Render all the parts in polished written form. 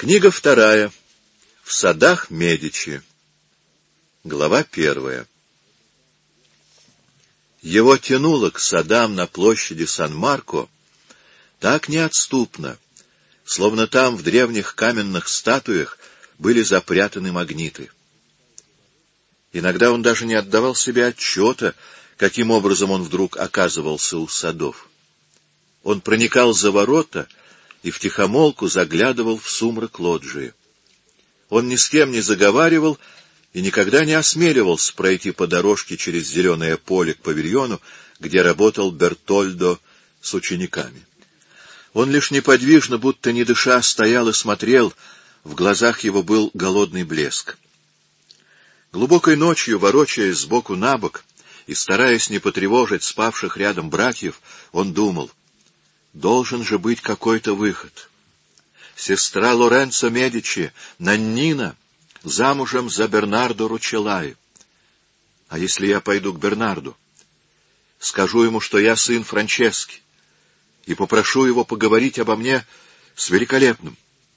Книга 2. В садах Медичи. Глава 1. Его тянуло к садам на площади Сан-Марко так неотступно, словно там в древних каменных статуях были запрятаны магниты. Иногда он даже не отдавал себе отчета, каким образом он вдруг оказывался у садов. Он проникал за ворота и втихомолку заглядывал в сумрак лоджии. Он ни с кем не заговаривал и никогда не осмеливался пройти по дорожке через зеленое поле к павильону, где работал Бертольдо с учениками. Он лишь неподвижно, будто не дыша, стоял и смотрел, в глазах его был голодный блеск. Глубокой ночью, ворочаясь сбоку на бок и стараясь не потревожить спавших рядом братьев, он думал: должен же быть какой-то выход. Сестра Лоренцо Медичи, Наннина, замужем за Бернардо Ручеллаи. А если я пойду к Бернарду? Скажу ему, что я сын Франчески, и попрошу его поговорить обо мне с Великолепным.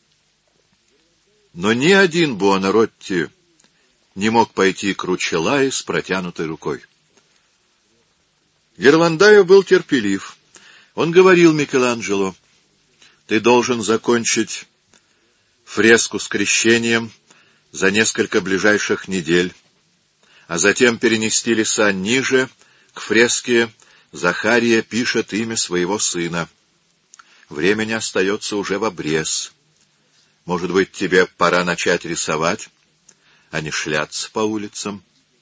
Но ни один Буонаротти не мог пойти к Ручеллаи с протянутой рукой. Герландайо был терпелив. Он говорил Микеланджело: ты должен закончить фреску с крещением за несколько ближайших недель, а затем перенести леса ниже, к фреске Захария пишет имя своего сына. Времени остается уже в обрез. Может быть, тебе пора начать рисовать, а не шляться по улицам?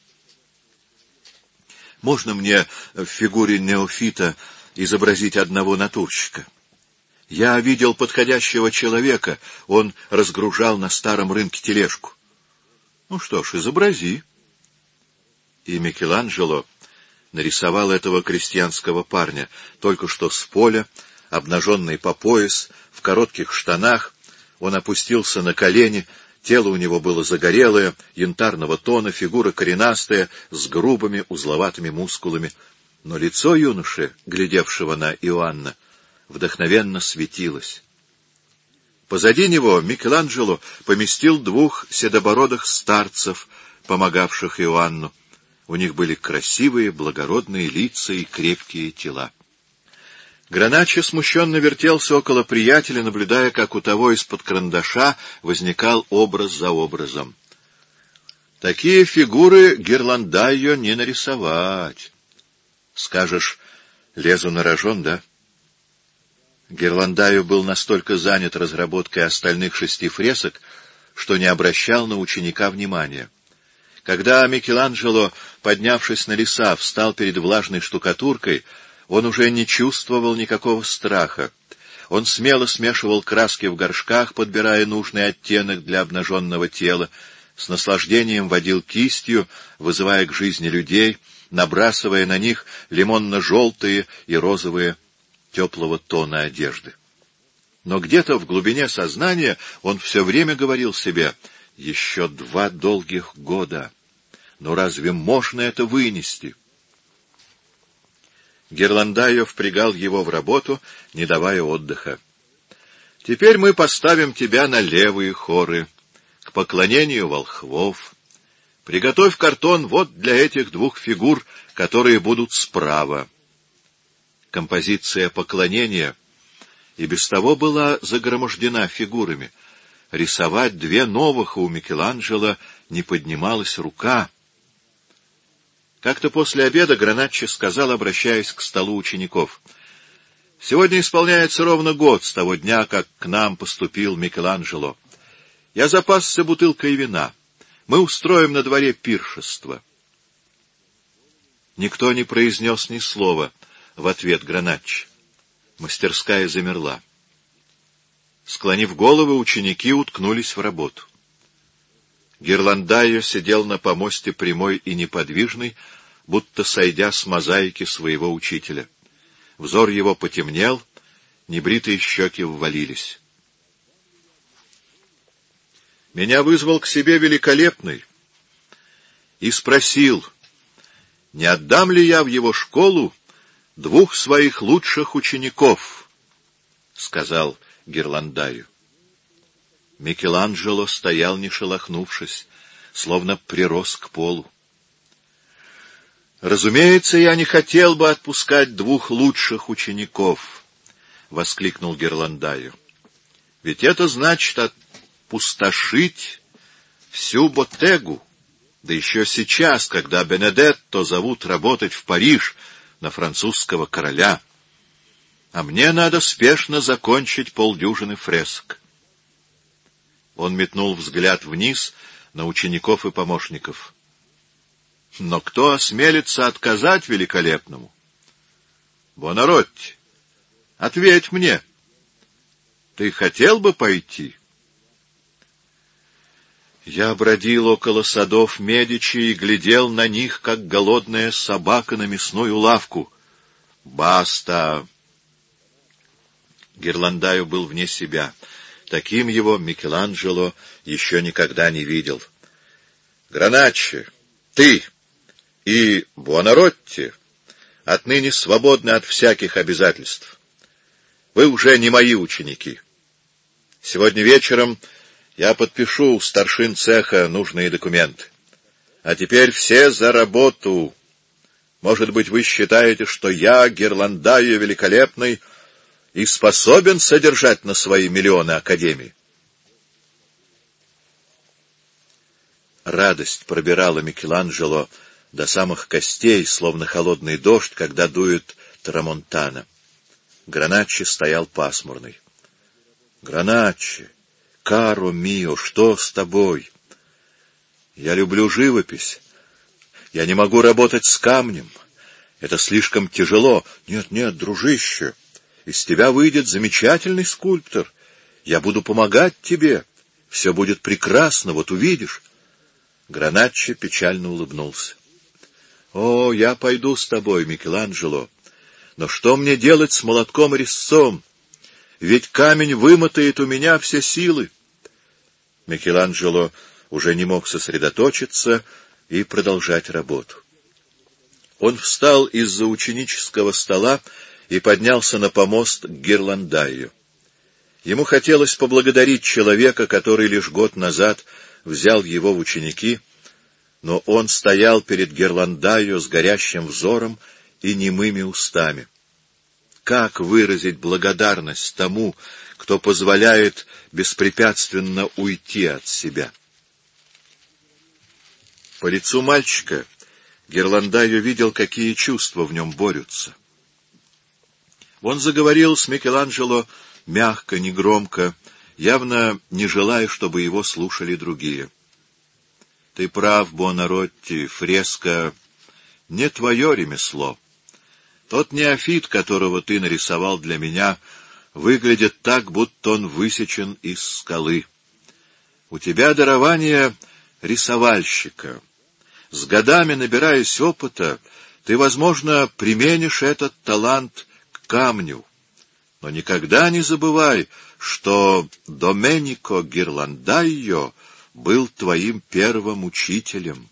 Можно мне в фигуре неофита изобразить одного натурщика? Я видел подходящего человека, он разгружал на старом рынке тележку. Ну что ж, изобрази. И Микеланджело нарисовал этого крестьянского парня, только что с поля, обнаженный по пояс, в коротких штанах. Он опустился на колени, тело у него было загорелое, янтарного тона, фигура коренастая, с грубыми узловатыми мускулами. Но лицо юноши, глядевшего на Иоанна, вдохновенно светилось. Позади него Микеланджело поместил двух седобородых старцев, помогавших Иоанну. У них были красивые, благородные лица и крепкие тела. Граначчо смущенно вертелся около приятеля, наблюдая, как у того из-под карандаша возникал образ за образом. Такие фигуры Герландайо не нарисовать. Скажешь, лезу на рожон, да? Герландайо был настолько занят разработкой остальных 6 фресок, что не обращал на ученика внимания. Когда Микеланджело, поднявшись на леса, встал перед влажной штукатуркой, он уже не чувствовал никакого страха. Он смело смешивал краски в горшках, подбирая нужный оттенок для обнаженного тела, с наслаждением водил кистью, вызывая к жизни людей, набрасывая на них лимонно-желтые и розовые теплого тона одежды. Но где-то в глубине сознания он все время говорил себе: еще 2 долгих года. Но разве можно это вынести? Герландайо впрягал его в работу, не давая отдыха. Теперь мы поставим тебя на левые хоры, к поклонению волхвов. Приготовь картон вот для этих 2 фигур, которые будут справа. Композиция поклонения и без того была загромождена фигурами. Рисовать 2 новых у Микеланджело не поднималась рука. Как-то после обеда Граначчо сказал, обращаясь к столу учеников: «Сегодня исполняется ровно год с того дня, как к нам поступил Микеланджело. Я запасся бутылкой вина. Мы устроим на дворе пиршество». Никто не произнес ни слова в ответ Граначчо. Мастерская замерла. Склонив головы, ученики уткнулись в работу. Герландайо сидел на помосте прямой и неподвижный, будто сойдя с мозаики своего учителя. Взор его потемнел, небритые щеки ввалились. Меня вызвал к себе Великолепный и спросил, не отдам ли я в его школу 2 своих лучших учеников, — сказал Герландайо. Микеланджело стоял, не шелохнувшись, словно прирос к полу. «Разумеется, я не хотел бы отпускать двух лучших учеников», — воскликнул Герландаю. «Ведь это значит опустошить всю Боттегу, да еще сейчас, когда Бенедетто зовут работать в Париж на французского короля. А мне надо спешно закончить полдюжины фресок». Он метнул взгляд вниз на учеников и помощников. «Но кто осмелится отказать великолепному? Буонаротти, ответь мне, ты хотел бы пойти?» Я бродил около садов Медичи и глядел на них, как голодная собака на мясную лавку. «Баста!» Герландаю был вне себя. Таким его Микеланджело еще никогда не видел. «Граначчи, ты и Буонаротти отныне свободны от всяких обязательств. Вы уже не мои ученики. Сегодня вечером я подпишу у старшин цеха нужные документы. А теперь все за работу. Может быть, вы считаете, что я, Герландаю великолепный, и способен содержать на свои миллионы академии?» Радость пробирала Микеланджело до самых костей, словно холодный дождь, когда дует трамонтана. Граначчи стоял пасмурный. «Граначчи, каро мио, что с тобой? Я люблю живопись. Я не могу работать с камнем. Это слишком тяжело. Нет, дружище, из тебя выйдет замечательный скульптор. Я буду помогать тебе. Все будет прекрасно, вот увидишь». Граначчи печально улыбнулся. «О, я пойду с тобой, Микеланджело. Но что мне делать с молотком и резцом? Ведь камень вымотает у меня все силы». Микеланджело уже не мог сосредоточиться и продолжать работу. Он встал из-за ученического стола и поднялся на помост к Герландаю. Ему хотелось поблагодарить человека, который лишь год назад взял его в ученики, но он стоял перед Герландаю с горящим взором и немыми устами. Как выразить благодарность тому, кто позволяет беспрепятственно уйти от себя? По лицу мальчика Герландаю видел, какие чувства в нем борются. Он заговорил с Микеланджело мягко, негромко, явно не желая, чтобы его слушали другие. «Ты прав, Буонаротти, фреска не твое ремесло. Тот неофит, которого ты нарисовал для меня, выглядит так, будто он высечен из скалы. У тебя дарование рисовальщика. С годами, набираясь опыта, ты, возможно, применишь этот талант к камню. Но никогда не забывай, что Доменико Герландайо был твоим первым учителем».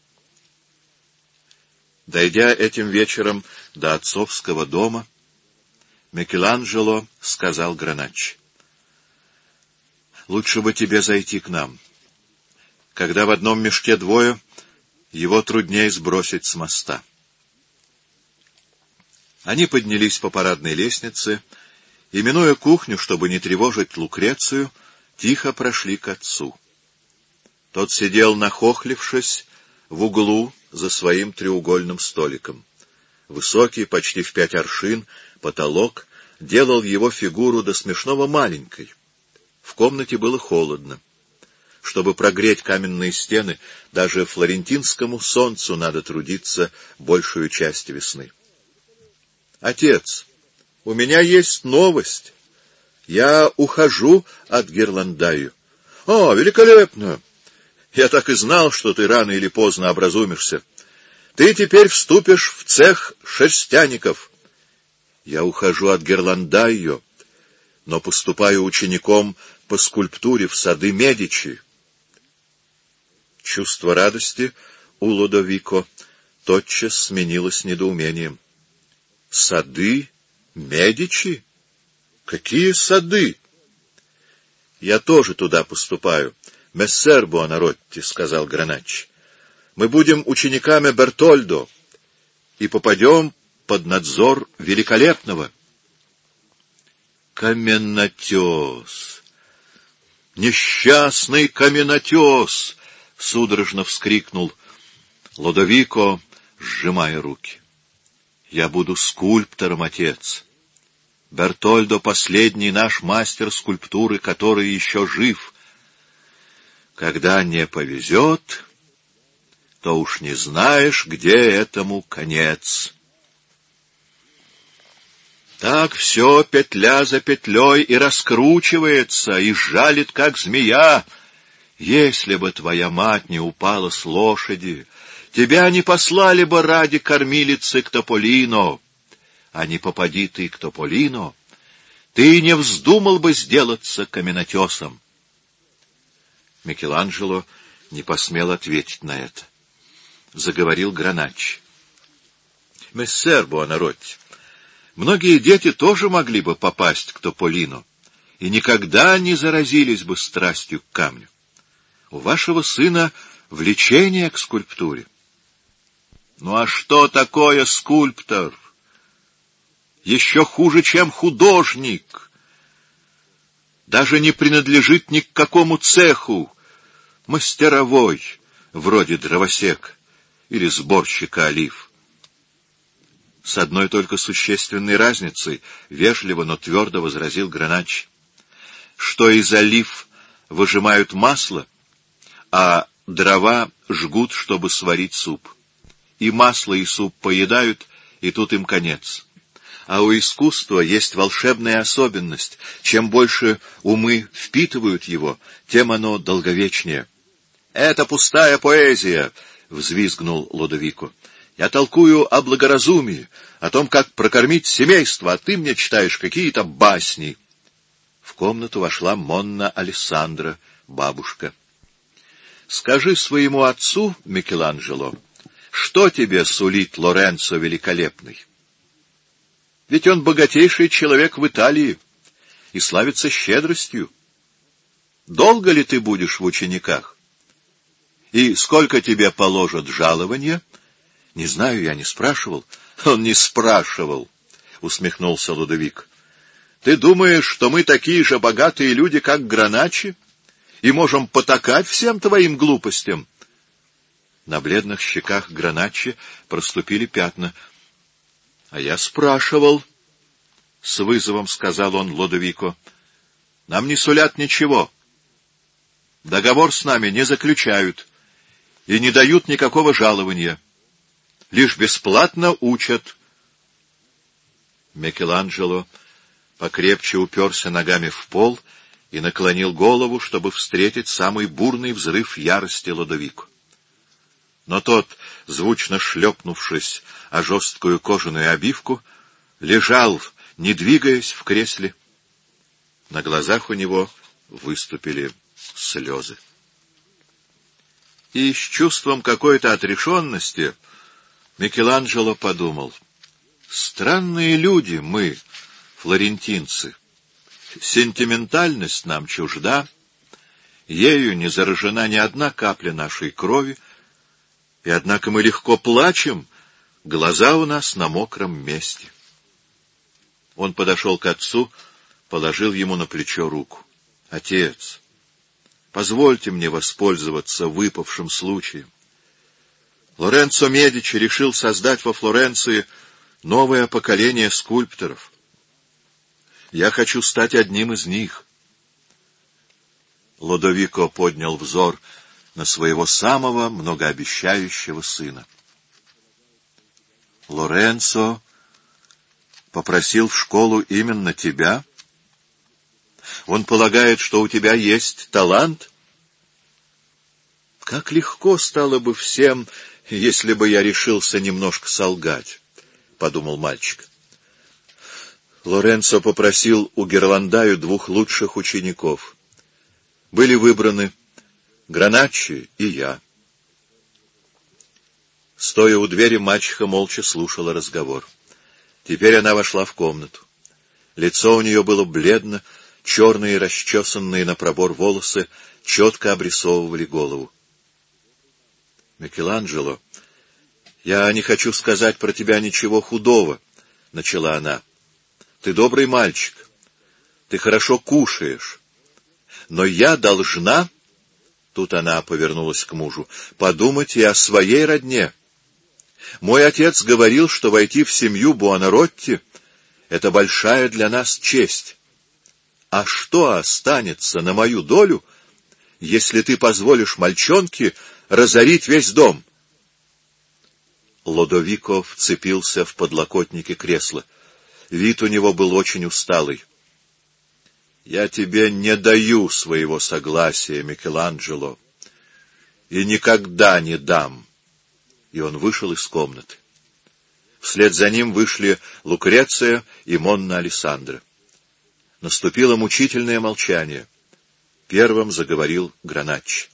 Дойдя этим вечером до отцовского дома, Микеланджело сказал Граначчи: «Лучше бы тебе зайти к нам. Когда в одном мешке двое, его труднее сбросить с моста». Они поднялись по парадной лестнице и, минуя кухню, чтобы не тревожить Лукрецию, тихо прошли к отцу. Тот сидел, нахохлившись, в углу за своим треугольным столиком. Высокий, почти в 5 аршин, потолок делал его фигуру до смешного маленькой. В комнате было холодно. Чтобы прогреть каменные стены, даже флорентинскому солнцу надо трудиться большую часть весны. «Отец, у меня есть новость. Я ухожу от Герландаю». «О, великолепно! Я так и знал, что ты рано или поздно образумишься. Ты теперь вступишь в цех шерстяников». «Я ухожу от Герландаю, но поступаю учеником по скульптуре в сады Медичи». Чувство радости у Лодовико тотчас сменилось недоумением. «Сады Медичи? Какие сады?» Я тоже туда поступаю. Мессер Буонаротти, — сказал Граначчи. Мы будем учениками Бертольдо и попадем под надзор великолепного. Каменотес! Несчастный каменотес! — судорожно вскрикнул Лодовико, сжимая руки. Я буду скульптором, отец. Бертольдо — последний наш мастер скульптуры, который еще жив. Когда не повезет, то уж не знаешь, где этому конец. Так все петля за петлей и раскручивается, и жалит, как змея. Если бы твоя мать не упала с лошади, тебя не послали бы ради кормилицы к Тополино. А не попади ты к Тополино, ты не вздумал бы сделаться каменотесом. Микеланджело не посмел ответить на это. Заговорил Граначчи. Мессер Буонаротти, многие дети тоже могли бы попасть к Тополино и никогда не заразились бы страстью к камню. У вашего сына влечение к скульптуре. Ну а что такое скульптор? Еще хуже, чем художник. Даже не принадлежит ни к какому цеху. Мастеровой, вроде дровосека или сборщика олив. С одной только существенной разницей, вежливо, но твердо возразил Граначчи, что из олив выжимают масло, а дрова жгут, чтобы сварить суп. И масло, и суп поедают, и тут им конец. А у искусства есть волшебная особенность. Чем больше умы впитывают его, тем оно долговечнее. — Это пустая поэзия! — взвизгнул Лодовико. — Я толкую о благоразумии, о том, как прокормить семейство, а ты мне читаешь какие-то басни. В комнату вошла Монна Алессандра, бабушка. — Скажи своему отцу, Микеланджело, что тебе сулит Лоренцо Великолепный? Ведь он богатейший человек в Италии и славится щедростью. Долго ли ты будешь в учениках? И сколько тебе положат жалования? Не знаю, я не спрашивал. Он не спрашивал, усмехнулся Лодовик. Ты думаешь, что мы такие же богатые люди, как Граначчи, и можем потакать всем твоим глупостям? На бледных щеках Граначчи проступили пятна. — А я спрашивал, — с вызовом сказал он Лодовико. — Нам не сулят ничего. Договор с нами не заключают и не дают никакого жалования. Лишь бесплатно учат. Микеланджело покрепче уперся ногами в пол и наклонил голову, чтобы встретить самый бурный взрыв ярости Лодовико. Но тот, звучно шлепнувшись о жесткую кожаную обивку, лежал, не двигаясь в кресле. На глазах у него выступили слезы. И с чувством какой-то отрешенности Микеланджело подумал: странные люди мы, флорентинцы. Сентиментальность нам чужда, ею не заражена ни одна капля нашей крови, и однако мы легко плачем, глаза у нас на мокром месте. Он подошел к отцу, положил ему на плечо руку. — Отец, позвольте мне воспользоваться выпавшим случаем. Лоренцо Медичи решил создать во Флоренции новое поколение скульпторов. Я хочу стать одним из них. Лодовико поднял взор на своего самого многообещающего сына. — Лоренцо попросил в школу именно тебя? Он полагает, что у тебя есть талант? Как легко стало бы всем, если бы я решился немножко солгать, — подумал мальчик. Лоренцо попросил у Герландаю 2 лучших учеников. Были выбраны Граначчи и я. Стоя у двери, мачеха молча слушала разговор. Теперь она вошла в комнату. Лицо у нее было бледно, черные, расчесанные на пробор волосы четко обрисовывали голову. — Микеланджело, я не хочу сказать про тебя ничего худого, — начала она. — Ты добрый мальчик, ты хорошо кушаешь, но я должна, тут она повернулась к мужу, подумать и о своей родне. Мой отец говорил, что войти в семью Буонаротти — это большая для нас честь. А что останется на мою долю, если ты позволишь мальчонке разорить весь дом? Лодовико вцепился в подлокотники кресла. Вид у него был очень усталый. — Я тебе не даю своего согласия, Микеланджело, и никогда не дам. И он вышел из комнаты. Вслед за ним вышли Лукреция и Монна Алессандро. Наступило мучительное молчание. Первым заговорил Граначчи.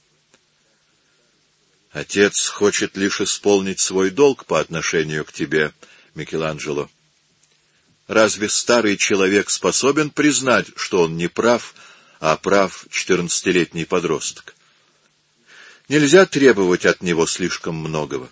— Отец хочет лишь исполнить свой долг по отношению к тебе, Микеланджело. Разве старый человек способен признать, что он не прав, а прав 14-летний подросток? Нельзя требовать от него слишком многого.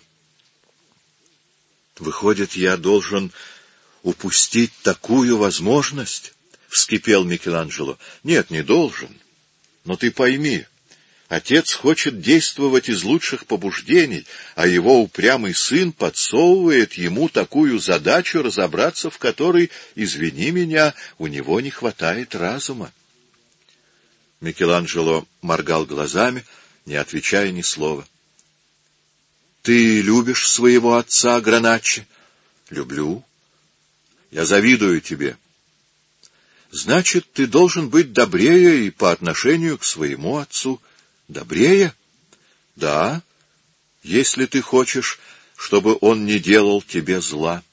— Выходит, я должен упустить такую возможность? — вскипел Микеланджело. — Нет, не должен. Но ты пойми, отец хочет действовать из лучших побуждений, а его упрямый сын подсовывает ему такую задачу, разобраться в которой, извини меня, у него не хватает разума. Микеланджело моргал глазами, не отвечая ни слова. — Ты любишь своего отца, Граначчи? — Люблю. Я завидую тебе. — Значит, ты должен быть добрее и по отношению к своему отцу. — Добрее? — Да, если ты хочешь, чтобы он не делал тебе зла.